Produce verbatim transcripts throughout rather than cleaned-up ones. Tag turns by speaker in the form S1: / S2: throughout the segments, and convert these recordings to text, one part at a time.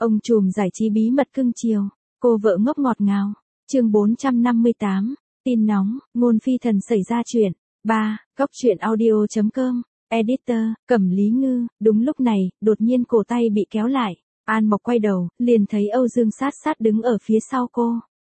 S1: Ông trùm giải trí bí mật cưng chiều, cô vợ ngốc ngọt ngào. Chương bốn trăm năm mươi tám, tin nóng, Ngôn Phi Thần xảy ra chuyện. ba. Góc truyện audio chấm com, Editor, Cẩm Lý Ngư. Đúng lúc này, đột nhiên cổ tay bị kéo lại. An Mộc quay đầu, liền thấy Âu Dương sát sát đứng ở phía sau cô.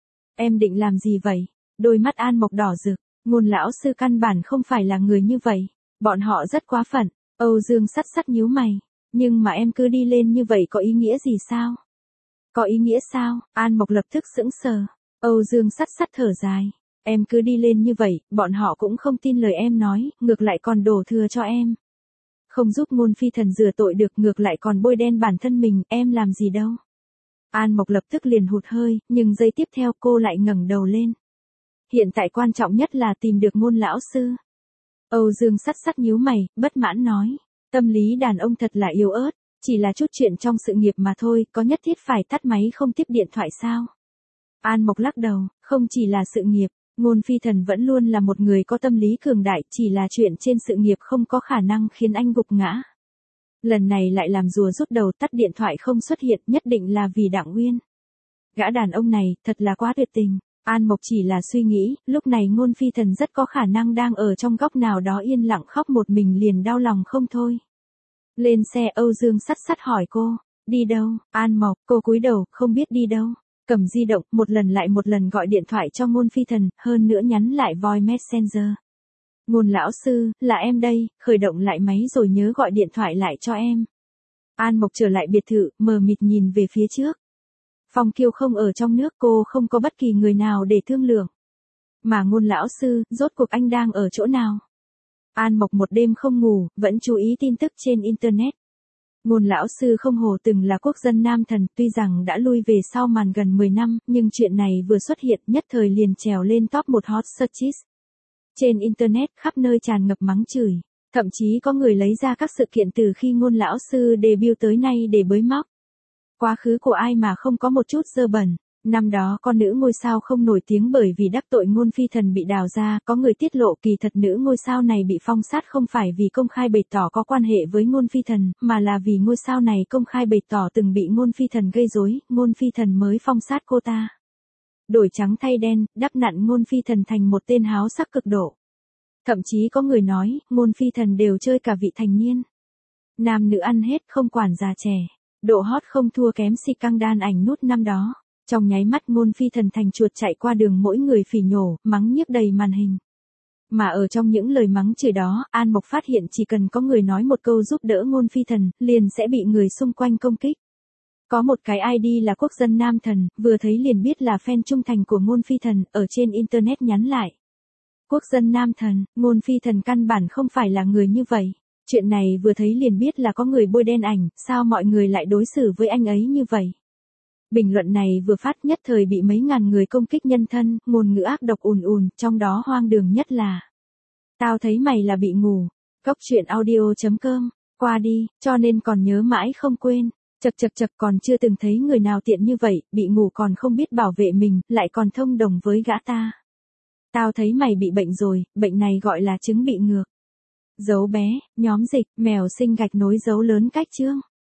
S1: Em định làm gì vậy? Đôi mắt An Mộc đỏ rực. Ngôn lão sư căn bản không phải là người như vậy. Bọn họ rất quá phận. Âu Dương sát sát nhíu mày. Nhưng mà em cứ đi lên như vậy có ý nghĩa gì sao? Có ý nghĩa sao? An Mộc lập tức sững sờ. Âu Dương sát sát thở dài. Em cứ đi lên như vậy, bọn họ cũng không tin lời em nói, ngược lại còn đổ thừa cho em. Không giúp Ngôn Phi Thần rửa tội được, ngược lại còn bôi đen bản thân mình, em làm gì đâu. An Mộc lập tức liền hụt hơi, nhưng giây tiếp theo cô lại ngẩng đầu lên. Hiện tại quan trọng nhất là tìm được Ngôn lão sư. Âu Dương sát sát nhíu mày, bất mãn nói. Tâm lý đàn ông thật là yếu ớt, chỉ là chút chuyện trong sự nghiệp mà thôi, có nhất thiết phải tắt máy không tiếp điện thoại sao? An Mộc lắc đầu, không chỉ là sự nghiệp, Ngôn Phi Thần vẫn luôn là một người có tâm lý cường đại, chỉ là chuyện trên sự nghiệp không có khả năng khiến anh gục ngã. Lần này lại làm rùa rút đầu, tắt điện thoại không xuất hiện, nhất định là vì Đặng Uyên. Gã đàn ông này, thật là quá tuyệt tình. An Mộc chỉ là suy nghĩ, lúc này Ngôn Phi Thần rất có khả năng đang ở trong góc nào đó yên lặng khóc một mình, liền đau lòng không thôi. Lên xe, Âu Dương sát sát hỏi cô, đi đâu? An Mộc, cô cúi đầu, không biết đi đâu. Cầm di động, một lần lại một lần gọi điện thoại cho Ngôn Phi Thần, hơn nữa nhắn lại voice messenger. Ngôn lão sư, là em đây, khởi động lại máy rồi nhớ gọi điện thoại lại cho em. An Mộc trở lại biệt thự, mờ mịt nhìn về phía trước. Phong Kiêu không ở trong nước, cô không có bất kỳ người nào để thương lượng. Mà Ngôn lão sư, rốt cuộc anh đang ở chỗ nào? An Mộc một đêm không ngủ, vẫn chú ý tin tức trên Internet. Ngôn lão sư không hổ từng là quốc dân nam thần, tuy rằng đã lui về sau màn gần mười năm, nhưng chuyện này vừa xuất hiện nhất thời liền trèo lên top một hot searches. Trên Internet khắp nơi tràn ngập mắng chửi, thậm chí có người lấy ra các sự kiện từ khi Ngôn lão sư debut tới nay để bới móc. Quá khứ của ai mà không có một chút dơ bẩn. Năm đó con nữ ngôi sao không nổi tiếng bởi vì đắc tội Ngôn Phi Thần bị đào ra, có người tiết lộ kỳ thật nữ ngôi sao này bị phong sát không phải vì công khai bày tỏ có quan hệ với Ngôn Phi Thần, mà là vì ngôi sao này công khai bày tỏ từng bị Ngôn Phi Thần gây rối, Ngôn Phi Thần mới phong sát cô ta. Đổi trắng thay đen, đắp nặn Ngôn Phi Thần thành một tên háo sắc cực độ. Thậm chí có người nói, Ngôn Phi Thần đều chơi cả vị thành niên. Nam nữ ăn hết không quản già trẻ, độ hot không thua kém si căng đan ảnh nút năm đó. Trong nháy mắt Ngôn Phi Thần thành chuột chạy qua đường, mỗi người phỉ nhổ, mắng nhiếc đầy màn hình. Mà ở trong những lời mắng chửi đó, An Mộc phát hiện chỉ cần có người nói một câu giúp đỡ Ngôn Phi Thần, liền sẽ bị người xung quanh công kích. Có một cái i đê là quốc dân nam thần, vừa thấy liền biết là fan trung thành của Ngôn Phi Thần, ở trên Internet nhắn lại. Quốc dân nam thần, Ngôn Phi Thần căn bản không phải là người như vậy. Chuyện này vừa thấy liền biết là có người bôi đen ảnh, sao mọi người lại đối xử với anh ấy như vậy? Bình luận này vừa phát nhất thời bị mấy ngàn người công kích nhân thân, ngôn ngữ ác độc ùn ùn, trong đó hoang đường nhất là tao thấy mày là bị ngủ. Góc truyện audio chấm com, qua đi, cho nên còn nhớ mãi không quên. Chật chật chật, còn chưa từng thấy người nào tiện như vậy, bị ngủ còn không biết bảo vệ mình, lại còn thông đồng với gã ta. Tao thấy mày bị bệnh rồi, bệnh này gọi là chứng bị ngược. Dấu bé, nhóm dịch, mèo sinh gạch nối dấu lớn cách chương.